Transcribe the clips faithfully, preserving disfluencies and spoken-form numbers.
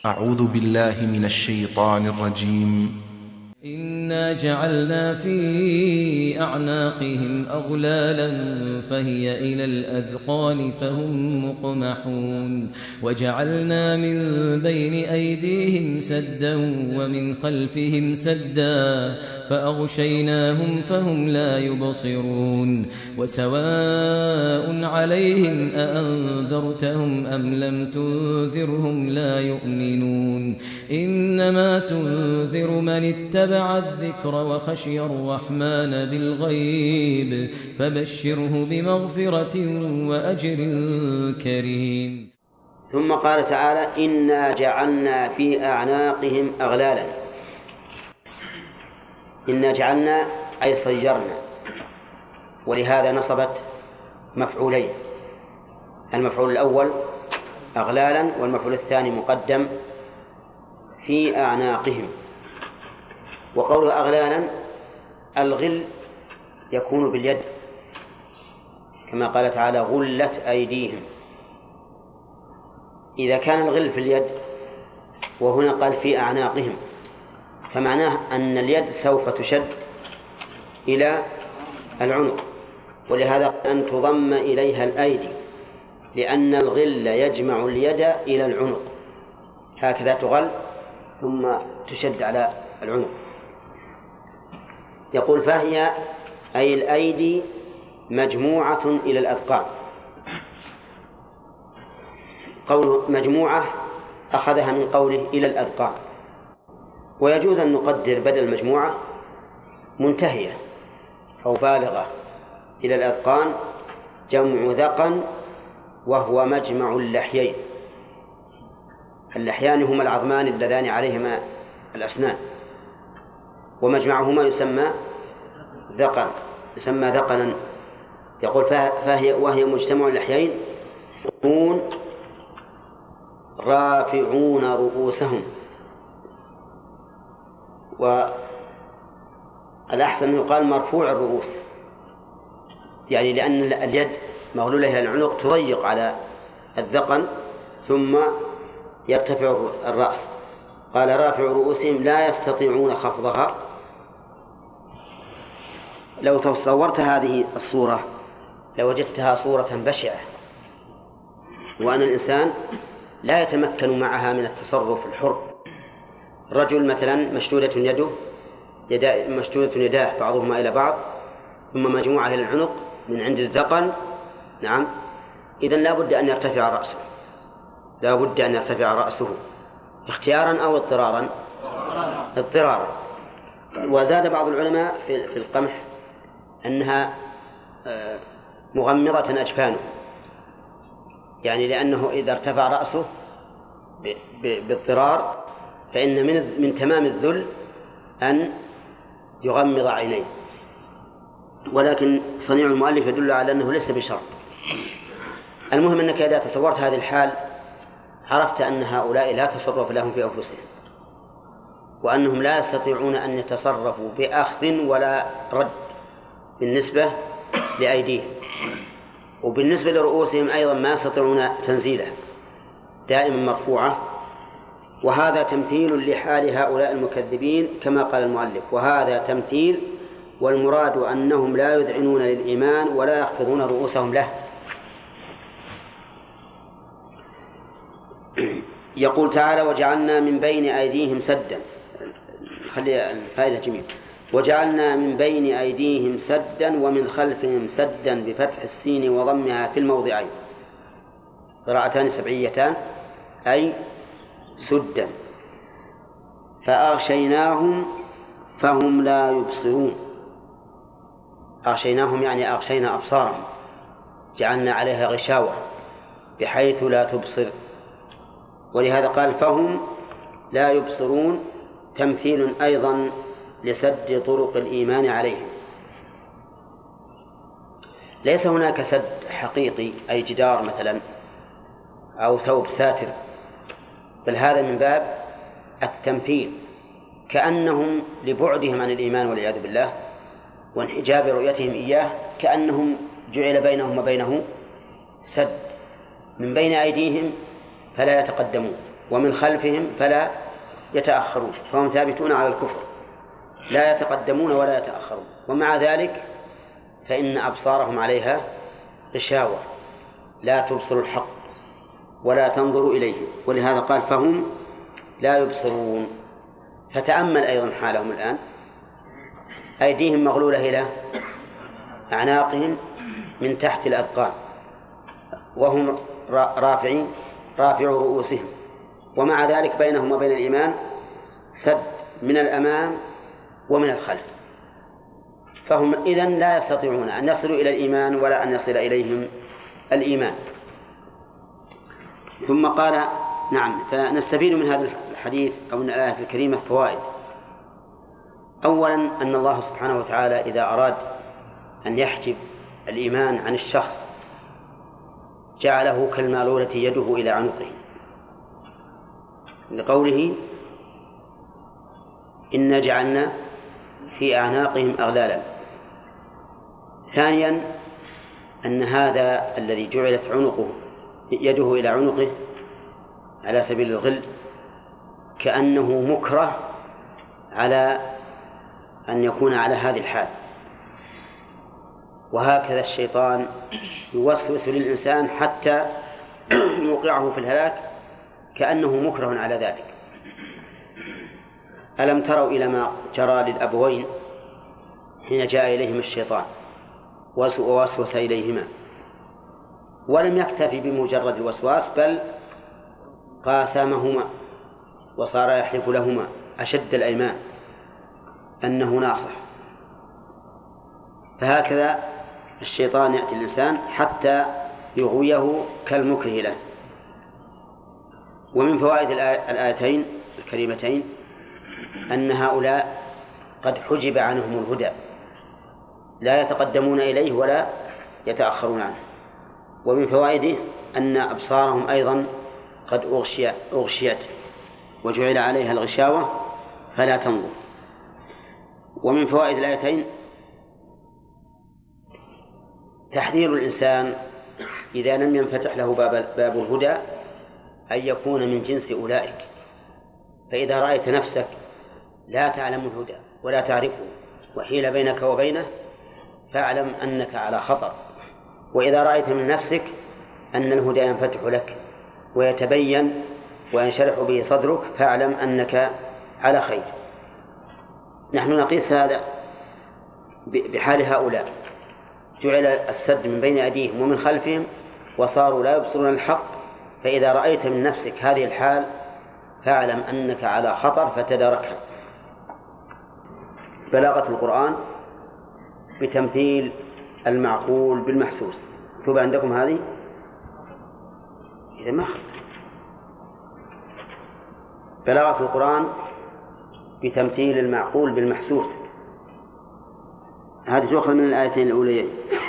أعوذ بالله من الشيطان الرجيم. إنا جعلنا في أعناقهم أغلالا فهي إلى الأذقان فهم مقمحون وجعلنا من بين أيديهم سدا ومن خلفهم سدا فأغشيناهم فهم لا يبصرون وسواء عليهم أأنذرتهم أم لم تنذرهم لا يؤمنون إنما تنذر من اتبع الذكر وخشي الرحمن بالغيب فبشره بمغفرة وأجر كريم. ثم قال تعالى إنا جعلنا في أعناقهم أغلالا. إنا جعلنا أي صيرنا، ولهذا نصبت مفعولين، المفعول الأول أغلالا والمفعول الثاني مقدم في أعناقهم. وقوله أغلالا الغل يكون باليد كما قال تعالى غلت أيديهم. إذا كان الغل في اليد وهنا قال في أعناقهم فمعناه أن اليد سوف تشد إلى العنق، ولهذا أن تضم إليها الأيدي لأن الغل يجمع اليد إلى العنق، هكذا تغل ثم تشد على العنق. يقول فهي أي الأيدي مجموعة إلى الأذقان. قوله مجموعة أخذها من قوله إلى الأذقان، ويجوز أن نقدر بدل مجموعة منتهية أو بالغة. إلى الأذقان جمع ذقن وهو مجمع اللحيين. اللحيان هما العظمان اللذان عليهما الأسنان، ومجمعهما يسمى ذقن، يسمى ذقنا. يقول فهي وهي مجتمع اللحيين يكون رافعون رؤوسهم، والأحسن أن يقال مرفوع الرؤوس، يعني لأن اليد مغلولة إلى العنق تضيق على الذقن ثم يرتفع الرأس. قال رافع رؤوسهم لا يستطيعون خفضها. لو تصورت هذه الصورة لوجدتها صورة بشعة، وأن الإنسان لا يتمكن معها من التصرف الحر. رجل مثلا مشدودة يده يدا مشدودة يداه بعضهما إلى بعض ثم مجموعة إلى العنق من عند الذقن، نعم، إذن لا بد أن يرتفع رأسه، لا بد أن يرتفع رأسه اختيارا أو اضطرارا، اضطرارا. وزاد بعض العلماء في القمح أنها مغمضة أجفانه، يعني لأنه إذا ارتفع رأسه باضطرار فإن من من تمام الذل أن يغمض عينيه، ولكن صنيع المؤلف يدل على أنه ليس بشرط. المهم أنك إذا تصورت هذه الحال عرفت أن هؤلاء لا تصرف لهم في أنفسهم، وأنهم لا يستطيعون أن يتصرفوا بأخذ ولا رد بالنسبة لأيديهم، وبالنسبة لرؤوسهم أيضا ما يستطيعون تنزيلها، دائما مرفوعة. وهذا تمثيل لحال هؤلاء المكذبين كما قال المؤلف، وهذا تمثيل والمراد أنهم لا يذعنون للإيمان ولا يخفضون رؤوسهم له. يقول تعالى وجعلنا من بين أيديهم سدا، خلي الفائدة جميل، وجعلنا من بين أيديهم سدا ومن خلفهم سدا بفتح السين وضمها في الموضعين، قراءتان سبعيتان أي سدا، فأغشيناهم فهم لا يبصرون. أغشيناهم يعني أغشينا أبصارهم، جعلنا عليها غشاوة بحيث لا تبصر، ولهذا قال فهم لا يبصرون، تمثيل أيضا لسد طرق الإيمان عليهم. ليس هناك سد حقيقي أي جدار مثلا أو ثوب ساتر، بل هذا من باب التمثيل، كأنهم لبعدهم عن الإيمان والعياذ بالله وانحجاب رؤيتهم إياه كأنهم جعل بينهم وبينه سد من بين أيديهم فلا يتقدمون ومن خلفهم فلا يتأخرون، فهم ثابتون على الكفر لا يتقدمون ولا يتأخرون. ومع ذلك فإن أبصارهم عليها غشاوة لا تبصر الحق ولا تنظر إليه، ولهذا قال فهم لا يبصرون. فتأمل أيضا حالهم الآن، أيديهم مغلولة إلى أعناقهم من تحت الأذقان وهم رافعين رافعوا رؤوسهم، ومع ذلك بينهم وبين الإيمان سد من الأمام ومن الخلف، فهم إذن لا يستطيعون أن يصلوا إلى الإيمان ولا أن يصل إليهم الإيمان. ثم قال نعم. فنستفيد من هذا الحديث أو من الآية الكريمة فوائد. أولا أن الله سبحانه وتعالى إذا أراد أن يحجب الإيمان عن الشخص جعله كالمالولة يده إلى عنقه، لقوله إنا جعلنا في أعناقهم أغلالا. ثانيا أن هذا الذي جعلت عنقه يده إلى عنقه على سبيل الغل كأنه مكره على أن يكون على هذه الحال، وهكذا الشيطان يوسوس للإنسان حتى يوقعه في الهلاك كأنه مكره على ذلك. ألم تروا إلى ما جرى للأبوين حين جاء إليهم الشيطان ووسوس إليهما، ولم يكتفي بمجرد الوسواس بل قاسمهما وصار يحلف لهما أشد الأيمان أنه ناصح. فهكذا الشيطان يأتي الإنسان حتى يغويه كالمكره له. ومن فوائد الآيتين الكريمتين أن هؤلاء قد حجب عنهم الهدى، لا يتقدمون إليه ولا يتأخرون عنه. ومن فوائده أن أبصارهم أيضا قد أغشي أغشيت وجعل عليها الغشاوة فلا تنظر. ومن فوائد الآيتين تحذير الإنسان إذا لم ينفتح له باب, باب الهدى أن يكون من جنس أولئك. فإذا رأيت نفسك لا تعلم الهدى ولا تعرفه وحيل بينك وبينه فاعلم أنك على خطر. وإذا رأيت من نفسك أن الهدى ينفتح لك ويتبين وينشرح به صدرك فاعلم أنك على خير. نحن نقيس هذا بحال هؤلاء، جعل السد من بين أيديهم ومن خلفهم وصاروا لا يبصرون الحق. فإذا رأيت من نفسك هذه الحال فاعلم أنك على خطر فتداركها. بلاغة القرآن بتمثيل المعقول بالمحسوس. مكتوب عندكم هذه؟ إذا ما بلاغة القرآن بتمثيل المعقول بالمحسوس، هذه تؤخذ من الآيتين الأوليين.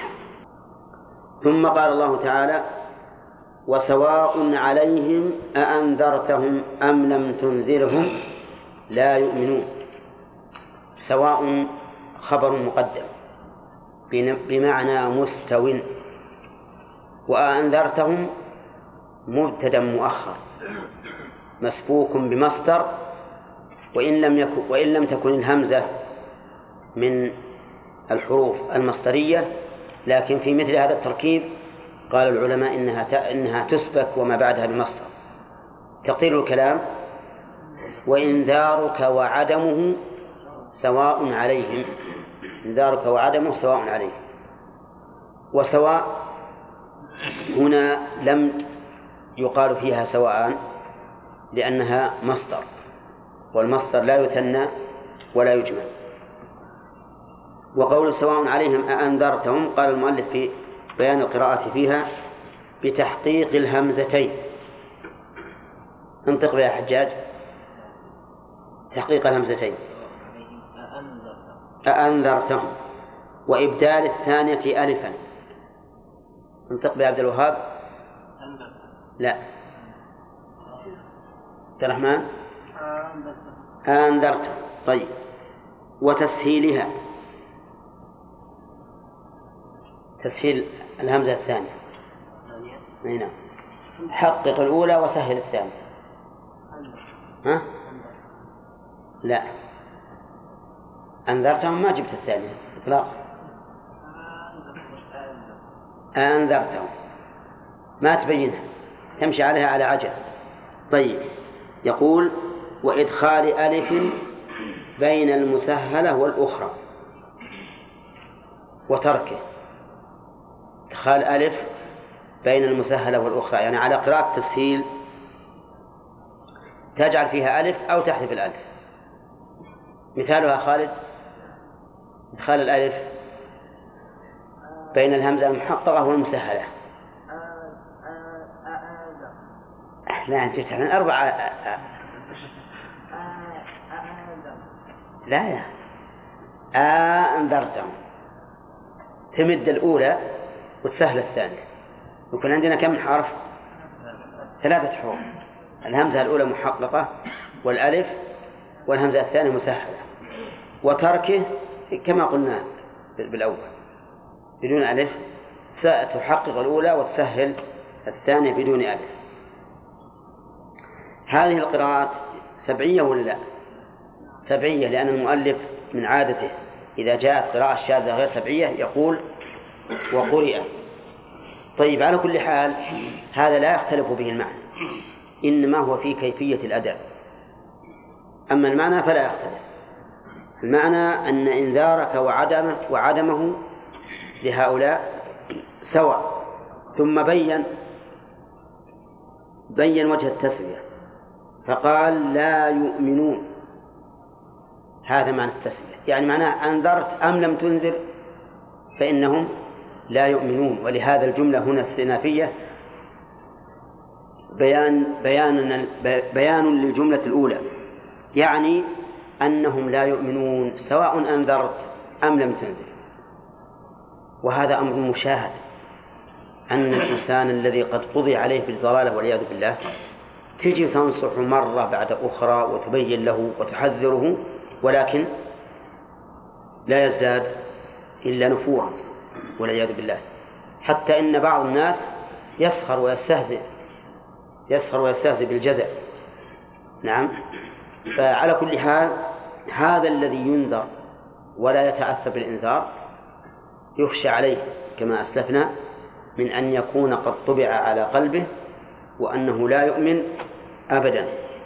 ثم قال الله تعالى وسواء عليهم أأنذرتهم أم لم تنذرهم لا يؤمنون. سواء خبر مقدم بمعنى مستو، وأنذرتهم مبتدأ مؤخر مسبوق بمصدر، وإن لم يكن وإن لم تكن الهمزة من الحروف المصدرية، لكن في مثل هذا التركيب قال العلماء إنها إنها تسبك وما بعدها بمصدر. تقدير الكلام وإنذارك وعدمه سواء عليهم، إنذارك وعدمه سواء عليهم. وسواء هنا لم يقال فيها سواء لأنها مصدر، والمصدر لا يثنى ولا يجمع. وقول سواء عليهم أأنذرتهم قال المؤلف في بيان القراءة فيها بتحقيق الهمزتين. انطق بها حجاج تحقيق الهمزتين أأنذرتهم، وإبدال الثانية ألفا. انطق بها عبد الوهاب. لا عبد الرحمن أنذرتهم. طيب وتسهيلها تسهيل الهمزة الثانية. نعم حقق الأولى وسهل الثانية. ها؟ لا، أنذرتهم ما جبت الثانية إطلاقا. أنذرتهم ما تبينها، تمشي عليها على عجل. طيب، يقول وإدخال ألف بين المسهلة والأخرى وتركه. إدخال ألف بين المسهلة والأخرى يعني على قراءة تسهيل تجعل فيها ألف أو تحذف الألف. مثالها خالد إدخال الألف بين الهمزة المحققة والمسهلة. لا أنت تحن أربعة. لا يا أنذرتهم تمد الأولى وتسهل الثانية. يكون عندنا كم حرف؟ ثلاثة حروف. الهمزة الأولى محققة والألف والهمزة الثانية مسهلة. وتركه كما قلنا بالأول بدون ألف، ستحقق الأولى وتسهل الثانية بدون ألف. هذه القراءات سبعية ولا لا؟ سبعية، لأن المؤلف من عادته إذا جاءت قراءة شاذة غير سبعية يقول وقرئ. طيب، على كل حال هذا لا يختلف به المعنى، إنما هو في كيفية الأداء. أما المعنى فلا يختلف. المعنى أن إنذارك وعدمه, وعدمه لهؤلاء سواء. ثم بين بين وجه التسوية فقال لا يؤمنون. هذا معنى التسوية، يعني معناه أنذرت أم لم تنذر فإنهم لا يؤمنون. ولهذا الجملة هنا استئنافية بيان بيان بيان للجملة الأولى، يعني أنهم لا يؤمنون سواء أنذرت أم لم تنذر. وهذا أمر مشاهد، أن الإنسان الذي قد قضي عليه بالضلالة والعياذ بالله تجي تنصح مرة بعد أخرى وتبين له وتحذره، ولكن لا يزداد إلا نفورا والعياذ بالله. حتى إن بعض الناس يسخر ويستهزئ يسخر ويستهزئ بالجزع. نعم. فعلى كل حال هذا الذي ينذر ولا يتأثر بالإنذار يخشى عليه كما أسلفنا من أن يكون قد طبع على قلبه وأنه لا يؤمن أبدا.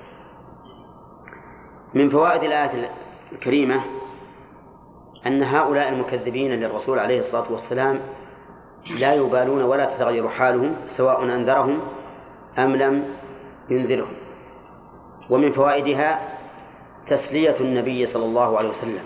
من فوائد الآية الكريمة أن هؤلاء المكذبين للرسول عليه الصلاة والسلام لا يبالون ولا تتغير حالهم سواء أنذرهم أم لم ينذرهم. ومن فوائدها تسلية النبي صلى الله عليه وسلم،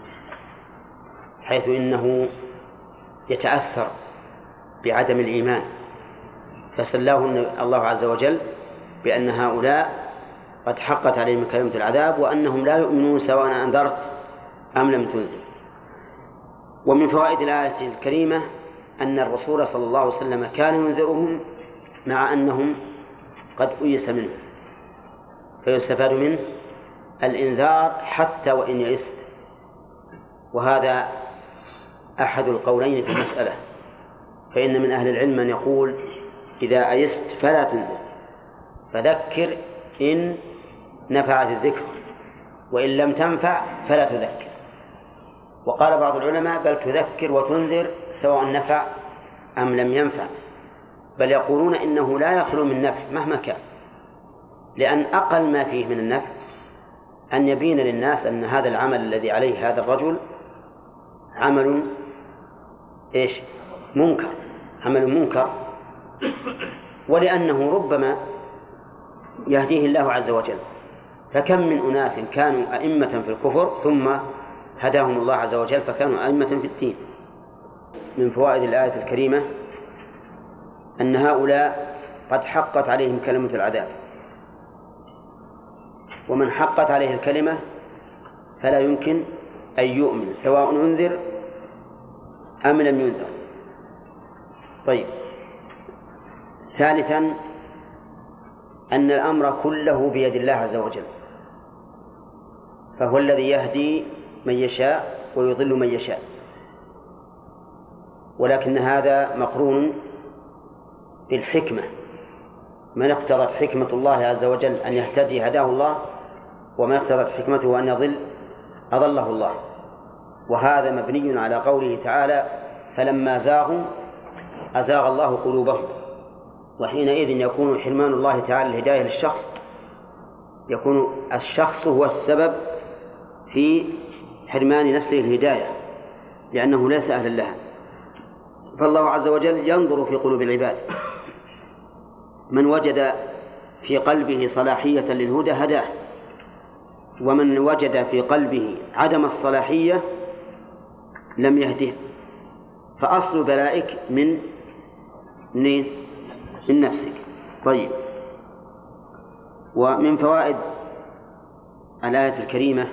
حيث إنه يتأثر بعدم الإيمان، فسلاه الله عز وجل بأن هؤلاء قد حقت عليهم كلمة العذاب وأنهم لا يؤمنون سواء أنذرت أم لم تنذر. ومن فوائد الآية الكريمة أن الرسول صلى الله عليه وسلم كان ينذرهم مع أنهم قد أيس منه، فيستفاد منه الإنذار حتى وإن يئست. وهذا أحد القولين في المسألة، فإن من أهل العلم من يقول إذا أيست فلا تنذر، فذكر إن نفعت الذكر، وإن لم تنفع فلا تذكر. وقال بعض العلماء بل تذكر وتنذر سواء نفع أم لم ينفع، بل يقولون إنه لا يخلو من نفع مهما كان، لأن أقل ما فيه من النفع أن يبين للناس أن هذا العمل الذي عليه هذا الرجل عمل إيش؟ منكر، عمل منكر، ولأنه ربما يهديه الله عز وجل. فكم من أناس كانوا أئمة في الكفر ثم هداهم الله عز وجل فكانوا أئمة في الدين. من فوائد الآية الكريمة أن هؤلاء قد حقت عليهم كلمة العذاب، ومن حقت عليه الكلمة فلا يمكن أن يؤمن سواء أنذر أم لم ينذر. طيب، ثالثا أن الأمر كله بيد الله عز وجل، فهو الذي يهدي من يشاء ويضل من يشاء، ولكن هذا مقرون بالحكمة. من اقتضت حكمة الله عز وجل أن يهتدي هداه الله وما اقتضت حكمته أن يضل أضله الله. وهذا مبني على قوله تعالى فلما زاغوا أزاغ الله قلوبهم. وحينئذ يكون حرمان الله تعالى الهداية للشخص، يكون الشخص هو السبب في حرمان نفسه الهداية لأنه ليس أهلا لها. فالله عز وجل ينظر في قلوب العباد، من وجد في قلبه صلاحية للهدى هداه، ومن وجد في قلبه عدم الصلاحية لم يهده. فأصل بلائك من من من نفسك. طيب، ومن فوائد الآية الكريمة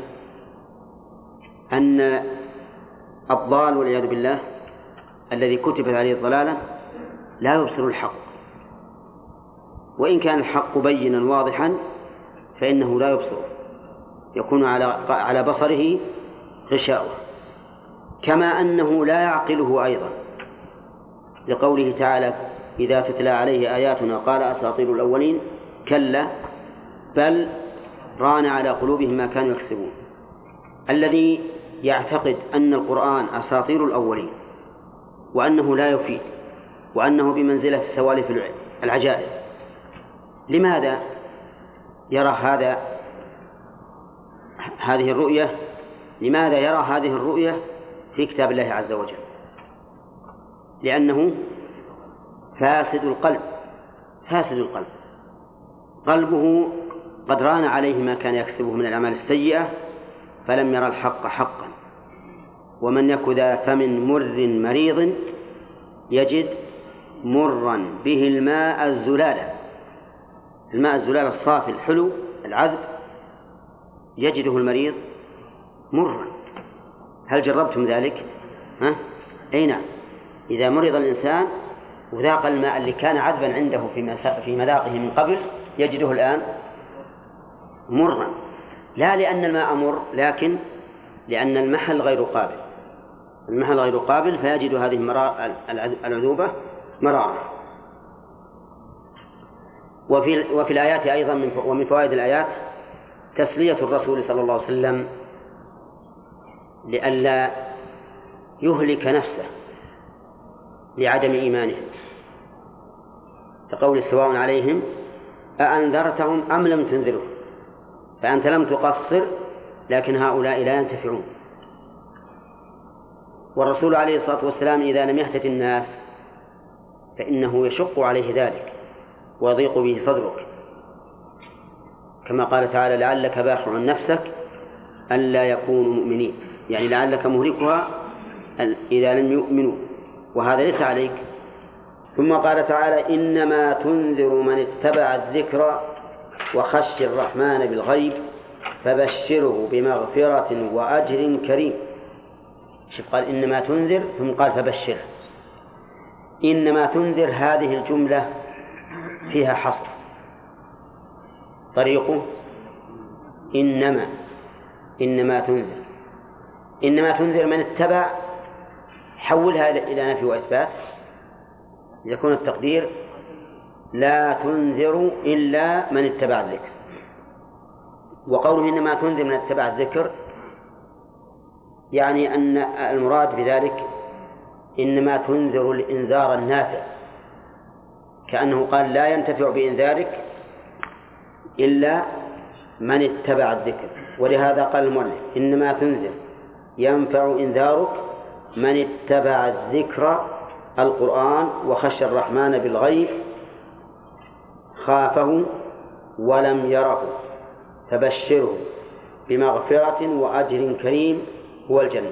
أن الضال والعياذ بالله الذي كتبت عليه الضلالة لا يبصر الحق، وإن كان الحق بينا واضحا فإنه لا يبصر، يكون على على بصره غشاوة. كما أنه لا يعقله أيضا، لقوله تعالى إذا تتلى عليه آياتنا قال أساطير الأولين كلا بل ران على قلوبهم ما كانوا يكسبون. الذي يعتقد أن القرآن أساطير الأولين وأنه لا يفيد وأنه بمنزلة سوالف العجائز، لماذا يرى هذا هذه الرؤية لماذا يرى هذه الرؤية في كتاب الله عز وجل؟ لأنه فاسد القلب فاسد القلب قلبه قد ران عليه ما كان يكسبه من الأعمال السيئة فلم يرى الحق حقا. ومن يك ذا فم مر مريض يجد مرا به الماء الزلال، الماء الزلال الصافي الحلو العذب يجده المريض مرا. هل جربتم ذلك؟ ها؟ أي نعم. إذا مرض الإنسان وذاق الماء اللي كان عذبا عنده في مذاقه من قبل يجده الآن مرا، لا لأن الماء مر، لكن لأن المحل غير قابل المحل غير قابل فيجد هذه العذوبة مرارة. وفي, وفي الآيات أيضا ومن فوائد الآيات تسلية الرسول صلى الله عليه وسلم لئلا يهلك نفسه لعدم إيمانهم، كقول سواء عليهم أأنذرتهم أم لم تنذرهم، فأنت لم تقصر لكن هؤلاء لا ينتفعون. والرسول عليه الصلاة والسلام إذا لم يهتد الناس فإنه يشق عليه ذلك ويضيق به صدرك، كما قال تعالى لعلك باخع نفسك ألا يكونوا مؤمنين، يعني لعلك مهلكها إذا لم يؤمنوا، وهذا ليس عليك. ثم قال تعالى إنما تنذر من اتبع الذكر وخشي الرحمن بالغيب فبشره بمغفرة وأجر كريم. شوف، قال إنما تنذر ثم قال فبشره. إنما تنذر هذه الجملة فيها حصر، طريقه إنما إنما تنذر إنما تنذر من اتبع، حولها إلى نفي وإثبات، يكون التقدير لا تنذر إلا من اتبع الذكر. وقوله إنما تنذر من اتبع الذكر يعني أن المراد بذلك إنما تنذر الإنذار النافع، كأنه قال لا ينتفع بإنذارك إلا من اتبع الذكر. ولهذا قال المؤلف إنما تنذر ينفع إنذارك من اتبع الذكر القرآن وخشى الرحمن بالغيب خافه ولم يره فبشره بمغفرة وأجر كريم هو الجنة.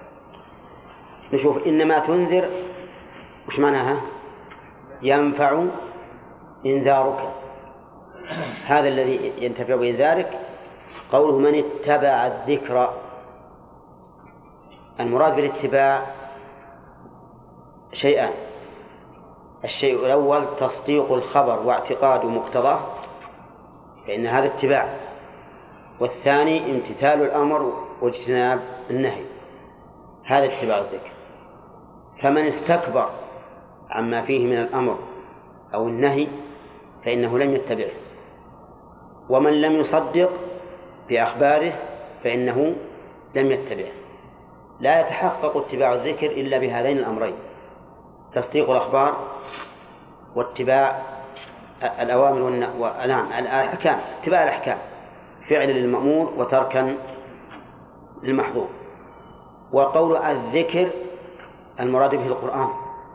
نشوف إنما تنذر وش معناها؟ ينفع إنذارك، هذا الذي ينتفع بإنذارك. قوله من اتبع الذكر، المراد بالاتباع شيئان: الشيء الأول تصديق الخبر واعتقاد مقتضاه فإن هذا اتباع، والثاني امتثال الأمر واجتناب النهي، هذا اتباع الذكر. فمن استكبر عما فيه من الأمر أو النهي فإنه لم يتبعه، ومن لم يصدق بأخباره فإنه لم يتبع. لا يتحقق اتباع الذكر إلا بهذين الأمرين: تصديق الأخبار واتباع الأوامر والنعم الأحكام، اتباع الأحكام فعل للمأمور وتركا للمحظور. وقول الذكر المراد به القرآن،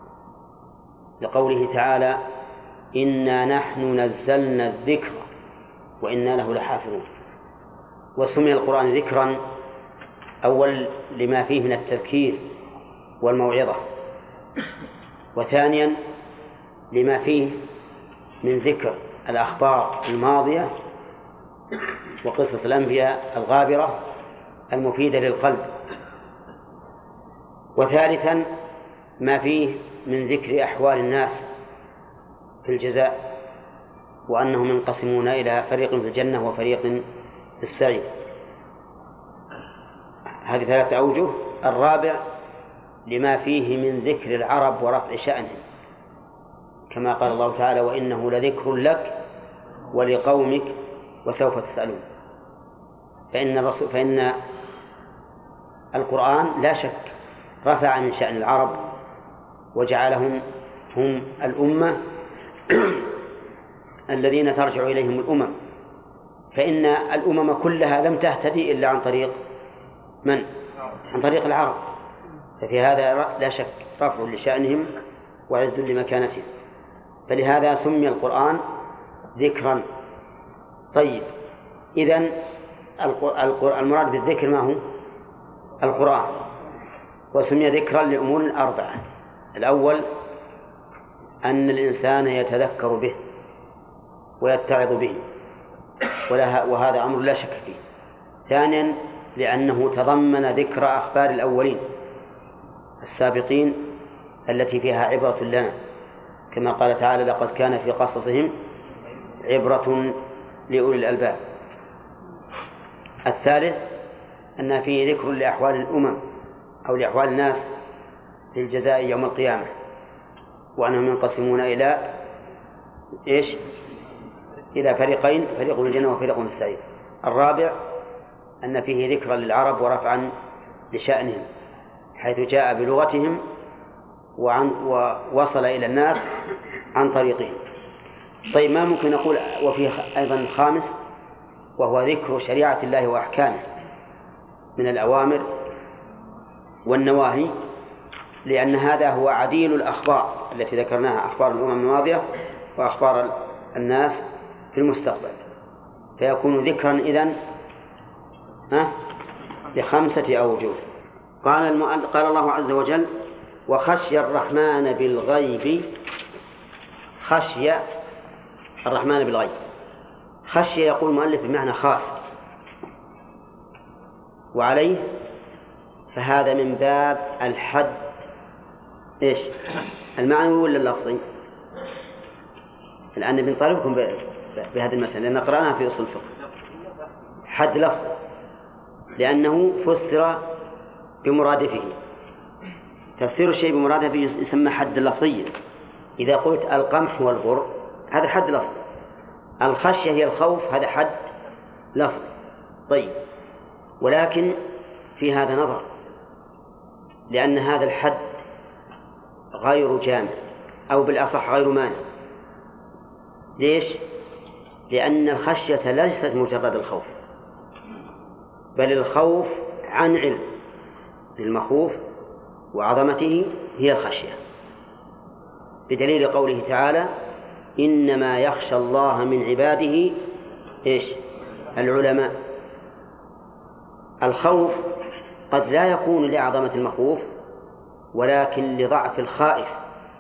لقوله تعالى: إنا نحن نزلنا الذكر وإنا له لحافظون. وسمي القرآن ذكرا أول لما فيه من التذكير والموعظة، وثانيا لما فيه من ذكر الأخبار الماضية وقصة الأنبياء الغابرة المفيدة للقلب، وثالثا ما فيه من ذكر أحوال الناس في الجزاء وأنهم ينقسمون إلى فريق في الجنة وفريق في السعير. هذه ثلاثة أوجه. الرابع لما فيه من ذكر العرب ورفع شأنهم، كما قال الله تعالى: وإنه لذكر لك ولقومك وسوف تسألون. فإن الرسول فإن القرآن لا شك رفع من شأن العرب وجعلهم هم الأمة الذين ترجع إليهم الأمم، فإن الأمم كلها لم تهتدي إلا عن طريق من؟ عن طريق العرب. ففي هذا لا شك رفع لشأنهم وعز لمكانتهم، فلهذا سمي القرآن ذكرا. طيب، إذن المراد بالذكر ما هو؟ القرآن. وسمي ذكرا لأمور أربعة: الأول أن الإنسان يتذكر به ويتعظ به، وهذا أمر لا شك فيه. ثانيا لأنه تضمن ذكر أخبار الأولين السابقين التي فيها عبرة لنا، كما قال تعالى: لقد كان في قصصهم عبرة لأولي الألباب. الثالث أن فيه ذكر لأحوال الأمم أو لأحوال الناس في الجزاء يوم القيامة، وأنهم ينقسمون إلى إيش؟ إلى فريقين: فريق في الجنة وفريق في السعير. الرابع أن فيه ذكرا للعرب ورفعا لشأنهم، حيث جاء بلغتهم وعن ووصل إلى الناس عن طريقهم. طيب، ما ممكن نقول وفيه أيضا خامس، وهو ذكر شريعة الله وأحكامه من الأوامر والنواهي، لأن هذا هو عديل الأخبار التي ذكرناها، أخبار الأمم الماضية وأخبار الناس في المستقبل، فيكون ذكرا إذن ها بخمسة أوجه. قال قال الله عز وجل: وخشي الرحمن بالغيب. خشي الرحمن بالغيب، خشي يقول المؤلف بمعنى خاف، وعليه فهذا من باب الحد إيش؟ المعنوي ولا اللفظي؟ الآن بنطالبكم بهذه المسألة لأن قرأناها في أصول الفقه. حد لفظي لأنه فسر بمرادفه. تفسير الشيء بمرادفه يسمى حد لفظي. إذا قلت القمح والبر هذا حد لفظي، الخشية هي الخوف هذا حد لفظي. طيب، ولكن في هذا نظر، لأن هذا الحد غير جامع، أو بالأصح غير مانع. ليش؟ لأن الخشية ليست مجرد الخوف، بل الخوف عن علم المخوف وعظمته هي الخشية، بدليل قوله تعالى: إنما يخشى الله من عباده إيش؟ العلماء. الخوف قد لا يكون لعظمة المخوف ولكن لضعف الخائف،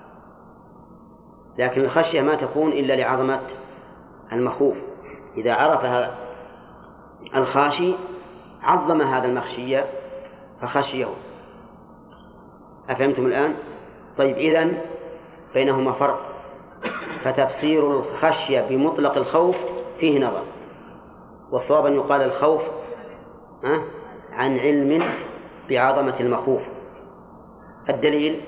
لكن الخشية ما تكون إلا لعظمة المخوف. إذا عرفها الخاشي عظم هذا المخشية فخشيه. أفهمتم الآن؟ طيب، إذن بينهما فرق، فتفسير الخشية بمطلق الخوف فيه نظر، والصواب أن يقال الخوف عن علم بعظمة المخوف. الدليل: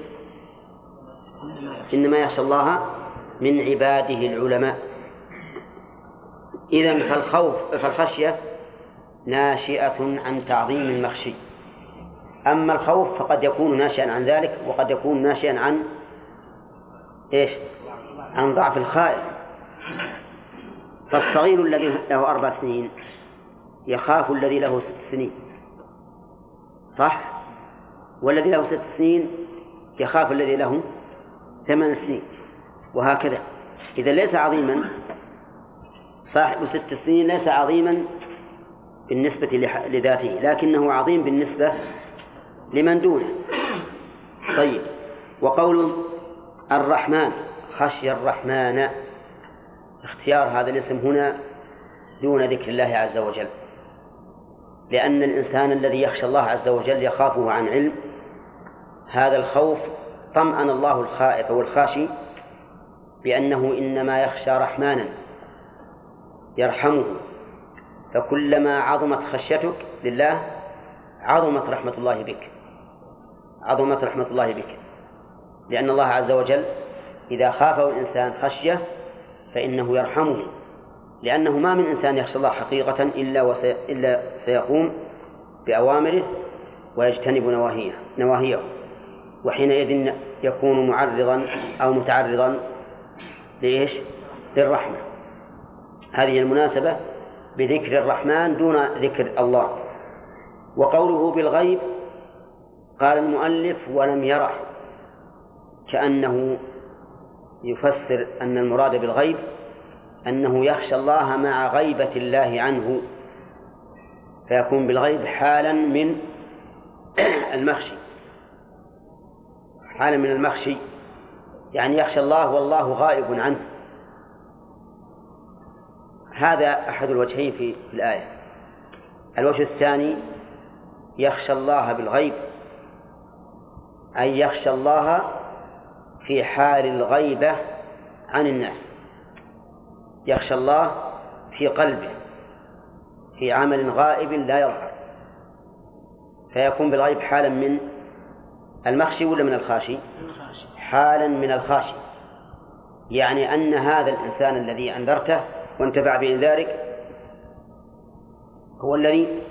إنما يخشى الله من عباده العلماء. إذن فالخوف فالخشية ناشئة عن تعظيم المخشي. أما الخوف فقد يكون ناشئا عن ذلك، وقد يكون ناشئا عن إيش؟ عن ضعف الخائف. فالصغير الذي له أربع سنين يخاف الذي له ست سنين، صح؟ والذي له ست سنين يخاف الذي له ثمان سنين، وهكذا. إذا ليس عظيما صاحب ست سنين ليس عظيما بالنسبة لذاته، لكنه عظيم بالنسبة لمن دونه. طيب، وقول الرحمن خشي الرحمن، اختيار هذا الاسم هنا دون ذكر الله عز وجل، لأن الإنسان الذي يخشى الله عز وجل يخافه عن علم. هذا الخوف طمأن الله الخائف والخاشي بأنه إنما يخشى رحمانا يرحمه، فكلما عظمت خشيتك لله عظمت رحمة الله بك، عظمت رحمة الله بك، لأن الله عز وجل إذا خافه الإنسان خشية فإنه يرحمه، لأنه ما من إنسان يخشى الله حقيقة إلا, وسي... إلا سيقوم بأوامره ويجتنب نواهيه نواهيه وحينئذ يكون معرضا أو متعرضا لإيش؟ للرحمة. هذه المناسبة بذكر الرحمن دون ذكر الله. وقوله بالغيب قال المؤلف ولم يره، كأنه يفسر أن المراد بالغيب أنه يخشى الله مع غيبة الله عنه، فيكون بالغيب حالا من المخشي، حالا من المخشي، يعني يخشى الله والله غائب عنه. هذا أحد الوجهين في الآية. الوجه الثاني يخشى الله بالغيب أي يخشى الله في حال الغيبة عن الناس، يخشى الله في قلبه في عمل غائب لا يظهر، فيكون بالغيب حالا من المخشي ولا من الخاشي؟ حالا من الخاشي، يعني أن هذا الإنسان الذي أنذرته وانتفع بإنذارك هو الذي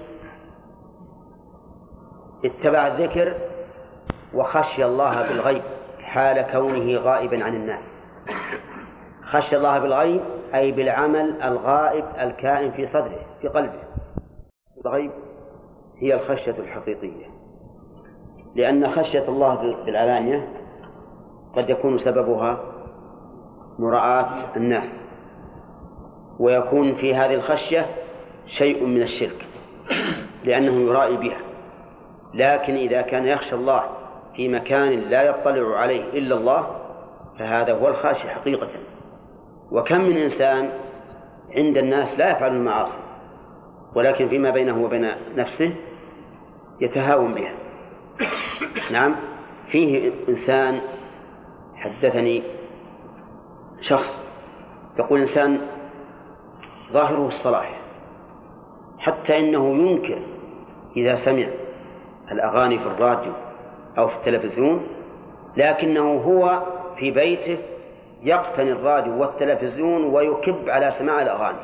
اتبع الذكر وخشي الله بالغيب حال كونه غائبا عن الناس. خشي الله بالغيب أي بالعمل الغائب الكائن في صدره في قلبه. الغيب هي الخشية الحقيقية، لأن خشية الله بالعلانية قد يكون سببها مراعاة الناس، ويكون في هذه الخشية شيء من الشرك لأنه يرائي بها. لكن إذا كان يخشى الله في مكان لا يطلع عليه إلا الله فهذا هو الخاشي حقيقة. وكم من إنسان عند الناس لا يفعل المعاصي ولكن فيما بينه وبين نفسه يتهاون بها. نعم، فيه إنسان حدثني شخص يقول إنسان ظاهره الصلاح، حتى إنه ينكر إذا سمع الأغاني في الراديو أو في التلفزيون، لكنه هو في بيته يقتني الراديو والتلفزيون ويكب على سماع الأغاني.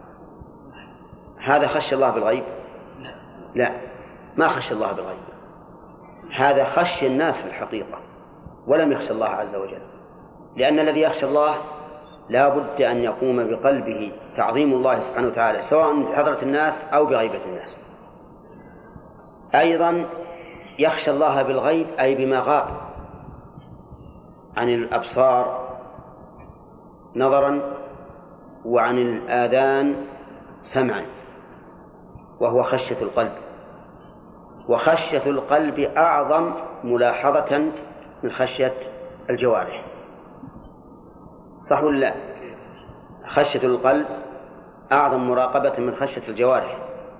هذا خشي الله بالغيب؟ لا، ما خشي الله بالغيب، هذا خشي الناس في الحقيقة ولم يخشى الله عز وجل، لأن الذي يخشى الله لا بد أن يقوم بقلبه تعظيم الله سبحانه وتعالى سواء بحضرة الناس أو بغيبة الناس. أيضا يخشى الله بالغيب أي بما غاب عن الأبصار نظرا وعن الآذان سمعا، وهو خشية القلب. وخشية القلب أعظم ملاحظة من خشية الجوارح، صح ولا لا؟ خشية القلب أعظم مراقبة من خشية الجوارح،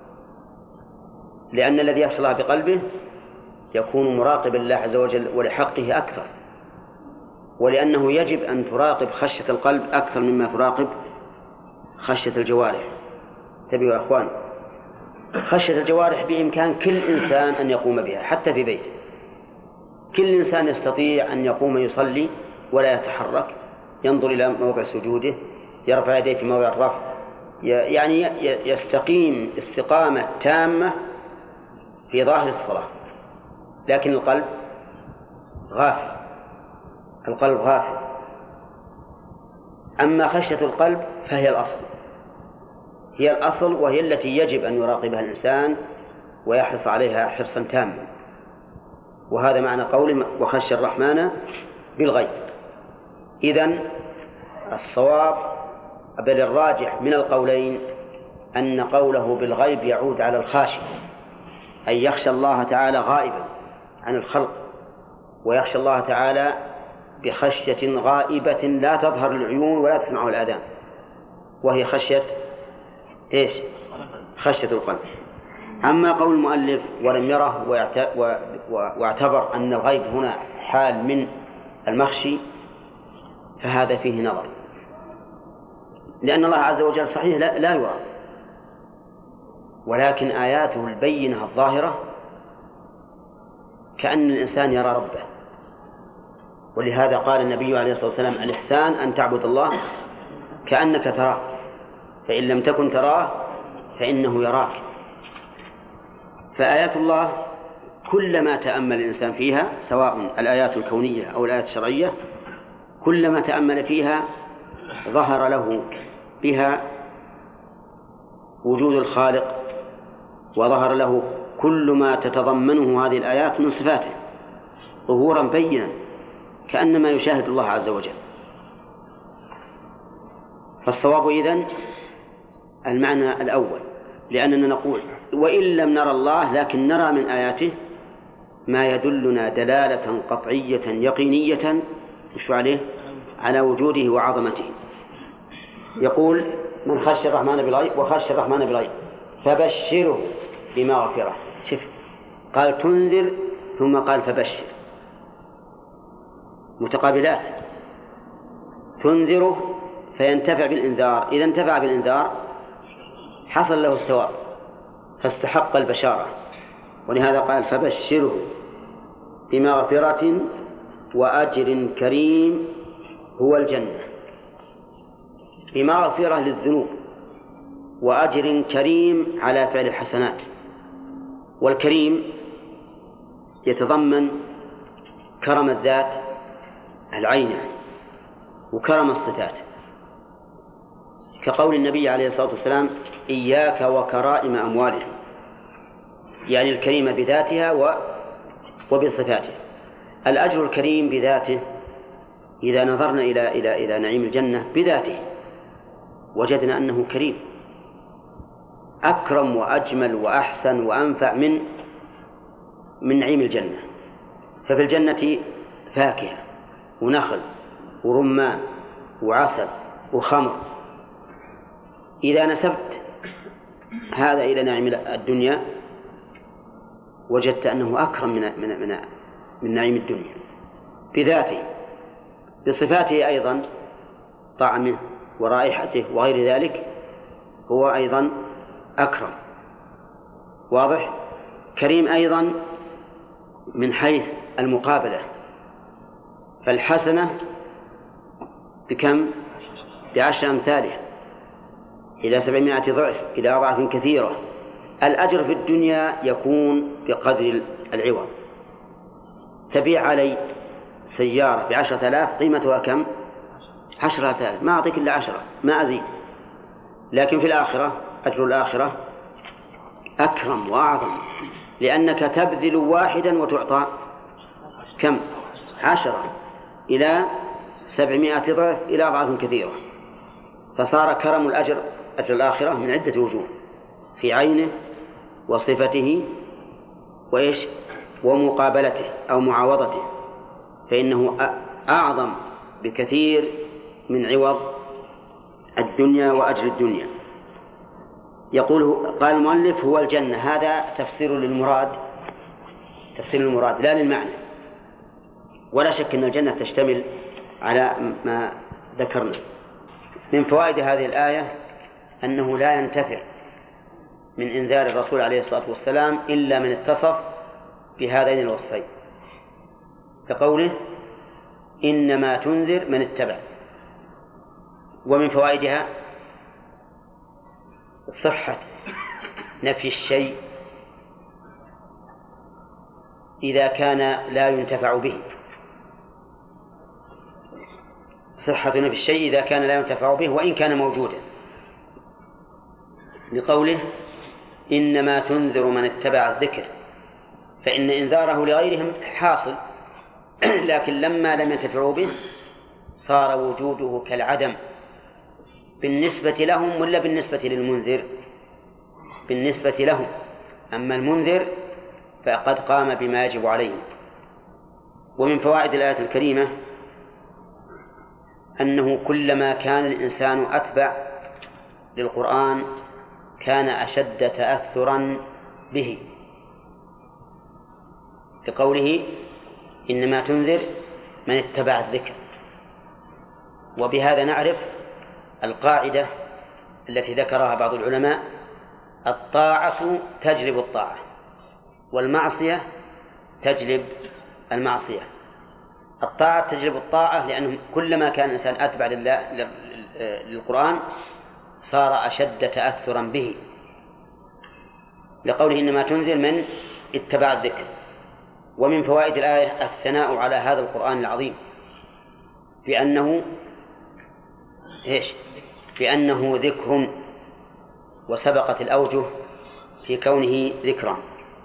لأن الذي يخشى الله بقلبه يكون مراقبا لله عز وجل ولحقه أكثر، ولأنه يجب أن تراقب خشية القلب أكثر مما تراقب خشية الجوارح. انتبهوا يا أخوان، خشية الجوارح بإمكان كل إنسان أن يقوم بها حتى في بيته، كل إنسان يستطيع أن يقوم يصلي ولا يتحرك، ينظر إلى موضع سجوده، يرفع يديه في موضع الرفع يعني يستقيم استقامة تامة في ظاهر الصلاة، لكن القلب غافل، القلب غافل. أما خشية القلب فهي الأصل، هي الأصل، وهي التي يجب أن يراقبها الإنسان ويحرص عليها حرصا تاما. وهذا معنى قول وخشي الرحمن بالغيب. إذن الصواب بل الراجح من القولين أن قوله بالغيب يعود على الخاشع، أي يخشى الله تعالى غائبا عن الخلق، ويخشى الله تعالى بخشية غائبة لا تظهر العيون ولا تسمعه الآذان، وهي خشية إيش؟ خشية القلب. أما قول المؤلف ولم يره واعتبر أن الغيب هنا حال من المخشي فهذا فيه نظر، لأن الله عز وجل صحيح لا, لا يرى، ولكن آياته البينة الظاهرة كأن الإنسان يرى ربه. ولهذا قال النبي عليه الصلاة والسلام الإحسان أن تعبد الله كأنك تراه، فإن لم تكن تراه فإنه يراك. فآيات الله كلما تأمل الإنسان فيها، سواء الآيات الكونية أو الآيات الشرعية، كلما تأمل فيها ظهر له بها وجود الخالق، وظهر له كل ما تتضمنه هذه الآيات من صفاته ظهورا بينا كأنما يشاهد الله عز وجل. فالصواب إذن المعنى الأول، لأننا نقول وإن لم نرى الله لكن نرى من آياته ما يدلنا دلالة قطعية يقينية مش عليه على وجوده وعظمته. يقول من خشي الرحمن بالغيب وخشي الرحمن بالغيب فبشره بمغفرة. شوف، قال تنذر ثم قال فبشر، متقابلات. تنذره فينتفع بالإنذار، إذا انتفع بالإنذار حصل له الثواب فاستحق البشارة، ولهذا قال فبشره بمغفرة وأجر كريم هو الجنة. بمغفرة للذنوب وأجر كريم على فعل الحسنات. والكريم يتضمن كرم الذات العينة وكرم الصفات، كقول النبي عليه الصلاة والسلام إياك وكرائم أموالهم، يعني الكريمة بذاتها وبصفاته. الأجر الكريم بذاته إذا نظرنا إلى إلى إلى نعيم الجنة بذاته وجدنا أنه كريم، أكرم وأجمل وأحسن وأنفع من من نعيم الجنة. ففي الجنة فاكهة ونخل ورمان وعسل وخمر. إذا نسبت هذا إلى نعيم الدنيا وجدت أنه أكرم من من من, من نعيم الدنيا بذاته. بصفاته أيضا طعمه ورائحته وغير ذلك هو أيضا أكرم. واضح؟ كريم أيضا من حيث المقابلة، فالحسنة بكم؟ بعشر أمثاله إلى سبعمائة ضعف إلى أضعاف كثيرة. الأجر في الدنيا يكون بقدر العوض. تبيع علي سيارة بعشرة آلاف قيمتها كم؟ عشرة آلاف، ما أعطيك إلا عشرة، ما أزيد. لكن في الآخرة أجر الآخرة أكرم وأعظم، لأنك تبذل واحدا وتعطى كم؟ عشرة إلى سبعمائة ضعف إلى أضعاف كثيرة. فصار كرم الأجر أجر الآخرة من عدة وجوه، في عينه وصفته وإيش ومقابلته أو معاوضته، فإنه أعظم بكثير من عوض الدنيا وأجر الدنيا. يقول قال المؤلف هو الجنة، هذا تفسير للمراد، تفسير للمراد لا للمعنى. ولا شك أن الجنة تشتمل على ما ذكرنا. من فوائد هذه الآية أنه لا ينتفع من إنذار الرسول عليه الصلاة والسلام إلا من اتصف بهذين الوصفين، كقوله إنما تنذر من اتبع. ومن فوائدها صحة نفي الشيء إذا كان لا ينتفع به، صحة نفي الشيء إذا كان لا ينتفع به وإن كان موجودا، لقوله إنما تنذر من اتبع الذكر، فإن إنذاره لغيرهم حاصل، لكن لما لم ينتفعوا به صار وجوده كالعدم بالنسبة لهم ولا بالنسبة للمنذر؟ بالنسبة لهم، أما المنذر فقد قام بما يجب عليه. ومن فوائد الآية الكريمة أنه كلما كان الإنسان أتبع للقرآن كان أشد تأثرا به، لقوله إنما تنذر من اتبع الذكر. وبهذا نعرف القاعدة التي ذكرها بعض العلماء: الطاعة تجلب الطاعة، والمعصية تجلب المعصية. الطاعة تجلب الطاعة لأنه كلما كان الإنسان أتبع لله للقرآن صار أشد تأثرا به، لقوله إنما تنذر من اتبع الذكر. ومن فوائد الآية الثناء على هذا القرآن العظيم بأنه إيش؟ بأنه ذكر، وسبقت الأوجه في كونه ذكرا.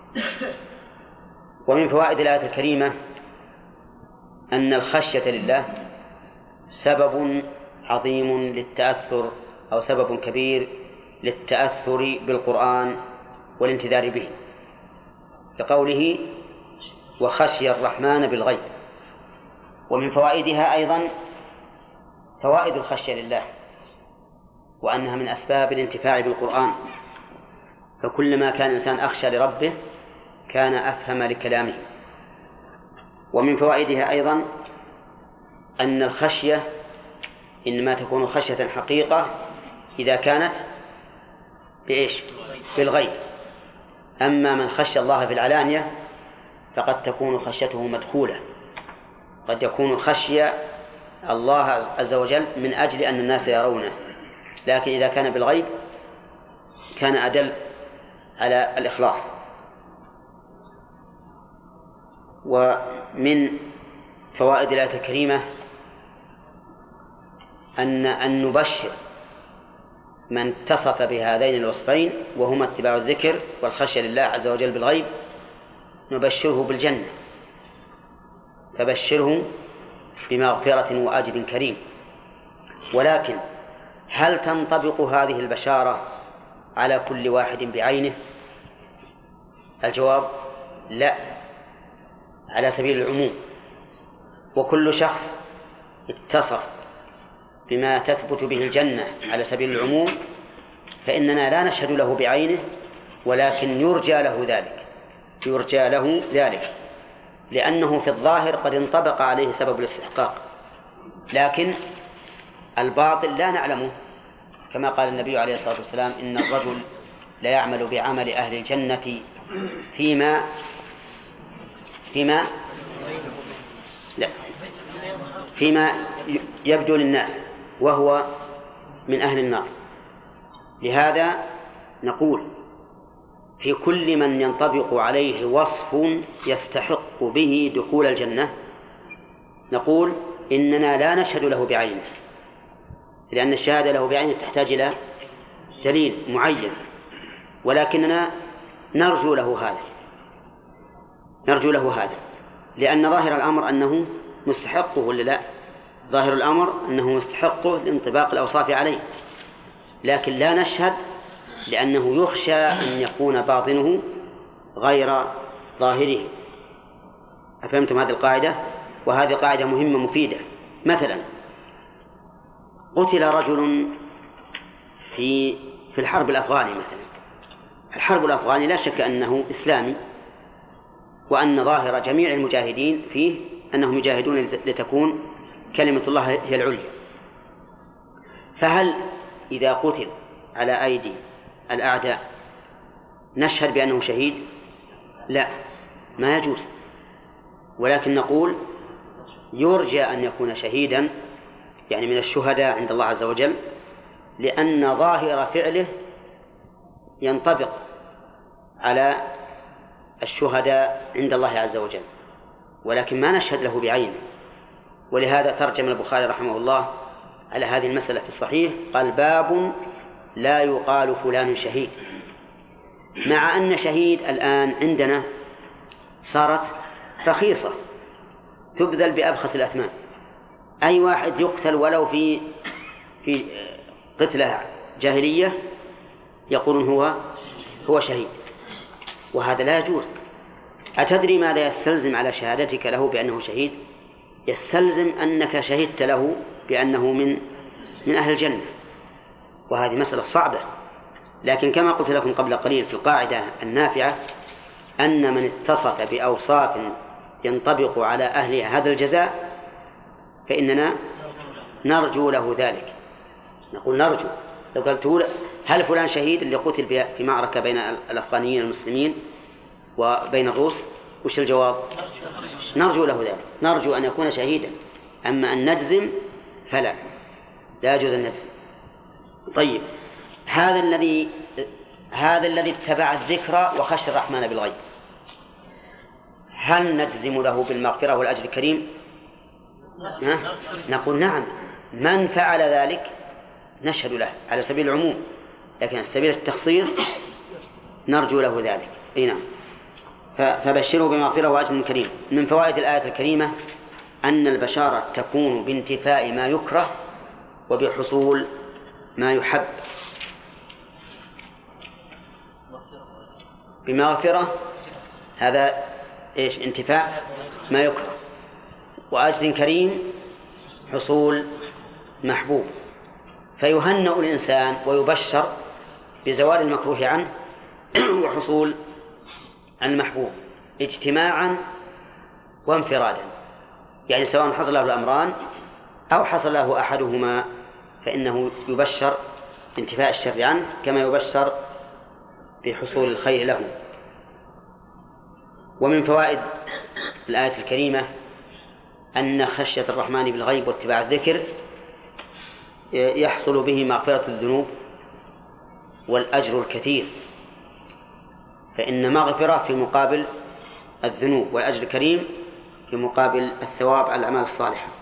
ومن فوائد الآية الكريمة أن الخشية لله سبب عظيم للتأثر، أو سبب كبير للتأثر بالقرآن والانتذار به، لقوله وخشي الرحمن بالغيب. ومن فوائدها أيضا فوائد الخشية لله، وأنها من أسباب الانتفاع بالقرآن، فكلما كان الإنسان أخشى لربه كان أفهم لكلامه. ومن فوائدها أيضا أن الخشية إنما تكون خشية حقيقة إذا كانت بإيش؟ بالغيب. أما من خشى الله في العلانية فقد تكون خشيته مدخولة، قد يكون خشي الله عز وجل من أجل أن الناس يرونه، لكن إذا كان بالغيب كان أدل على الإخلاص. ومن فوائد الآية الكريمة أن أن نبشر من اتصف بهذين الوصفين، وهما اتباع الذكر والخشية لله عز وجل بالغيب، نبشره بالجنة، فبشره بمغفرة وأجر كريم. ولكن هل تنطبق هذه البشارة على كل واحد بعينه؟ الجواب لا، على سبيل العموم. وكل شخص اتصف بما تثبت به الجنة على سبيل العموم فإننا لا نشهد له بعينه، ولكن يرجى له ذلك، يرجى له ذلك لأنه في الظاهر قد انطبق عليه سبب الاستحقاق، لكن الباطل لا نعلمه، كما قال النبي عليه الصلاة والسلام: إن الرجل لا يعمل بعمل أهل الجنة فيما فيما لا فيما يبدو للناس وهو من أهل النار. لهذا نقول في كل من ينطبق عليه وصف يستحق به دخول الجنة نقول إننا لا نشهد له بعينه، لأن الشهادة له بعينه تحتاج إلى دليل معين، ولكننا نرجو له هذا نرجو له هذا لأن ظاهر الأمر أنه مستحقه، ولا لا؟ ظاهر الأمر أنه مستحقه لانطباق الأوصاف عليه، لكن لا نشهد لأنه يخشى أن يكون باطنه غير ظاهره. أفهمتم هذه القاعدة؟ وهذه قاعدة مهمة مفيدة. مثلا قتل رجل في في الحرب الأفغاني مثلا. الحرب الأفغاني لا شك أنه إسلامي، وأن ظاهر جميع المجاهدين فيه أنهم يجاهدون لتكون كلمة الله هي العليا. فهل إذا قتل على أيدي الأعداء نشهد بأنه شهيد؟ لا، ما يجوز، ولكن نقول يرجى أن يكون شهيدا، يعني من الشهداء عند الله عز وجل، لأن ظاهر فعله ينطبق على الشهداء عند الله عز وجل، ولكن ما نشهد له بعينه. ولهذا ترجم البخاري رحمه الله على هذه المسألة في الصحيح، قال: باب لا يقال فلان شهيد. مع أن شهيد الآن عندنا صارت رخيصة تبذل بأبخس الأثمان، أي واحد يقتل ولو في في قتلة جاهلية يقولون هو هو شهيد، وهذا لا يجوز. أتدري ماذا يستلزم على شهادتك له بأنه شهيد؟ يستلزم أنك شهدت له بأنه من من أهل الجنة، وهذه مسألة صعبة. لكن كما قلت لكم قبل قليل في القاعدة النافعة أن من اتصف بأوصاف ينطبق على أهل هذا الجزاء فإننا نرجو له ذلك. نقول نرجو. لو قلت هل فلان شهيد اللي قتل في معركة بين الأفغانيين المسلمين وبين الروس، وش الجواب؟ نرجو له ذلك، نرجو أن يكون شهيدا. أما أن نجزم فلا، لا يجوز أن نجزم. طيب، هذا الذي هذا الذي اتبع الذكر وخشى الرحمن بالغيب، هل نجزم له بالمغفرة والأجر الكريم؟ نقول نعم، من فعل ذلك نشهد له على سبيل العموم، لكن سبيل التخصيص نرجو له ذلك. اي نعم. فبشروا بمغفرة وأجر كريم. من فوائد الآية الكريمة أن البشارة تكون بانتفاء ما يكره وبحصول ما يحب. بمغفرة هذا إيش؟ انتفاء ما يكره، وأجر كريم حصول محبوب. فيهنأ الإنسان ويبشر بزوال المكروه عنه وحصول المحبوب اجتماعا وانفرادا، يعني سواء حصل له الأمران أو حصل له أحدهما فإنه يبشر بانتفاء الشر عنه كما يبشر بحصول الخير له. ومن فوائد الآية الكريمة أن خشية الرحمن بالغيب واتباع الذكر يحصل به مغفرة الذنوب والأجر الكثير، فإن مغفرة في مقابل الذنوب والأجر الكريم في مقابل الثواب على الأعمال الصالحة.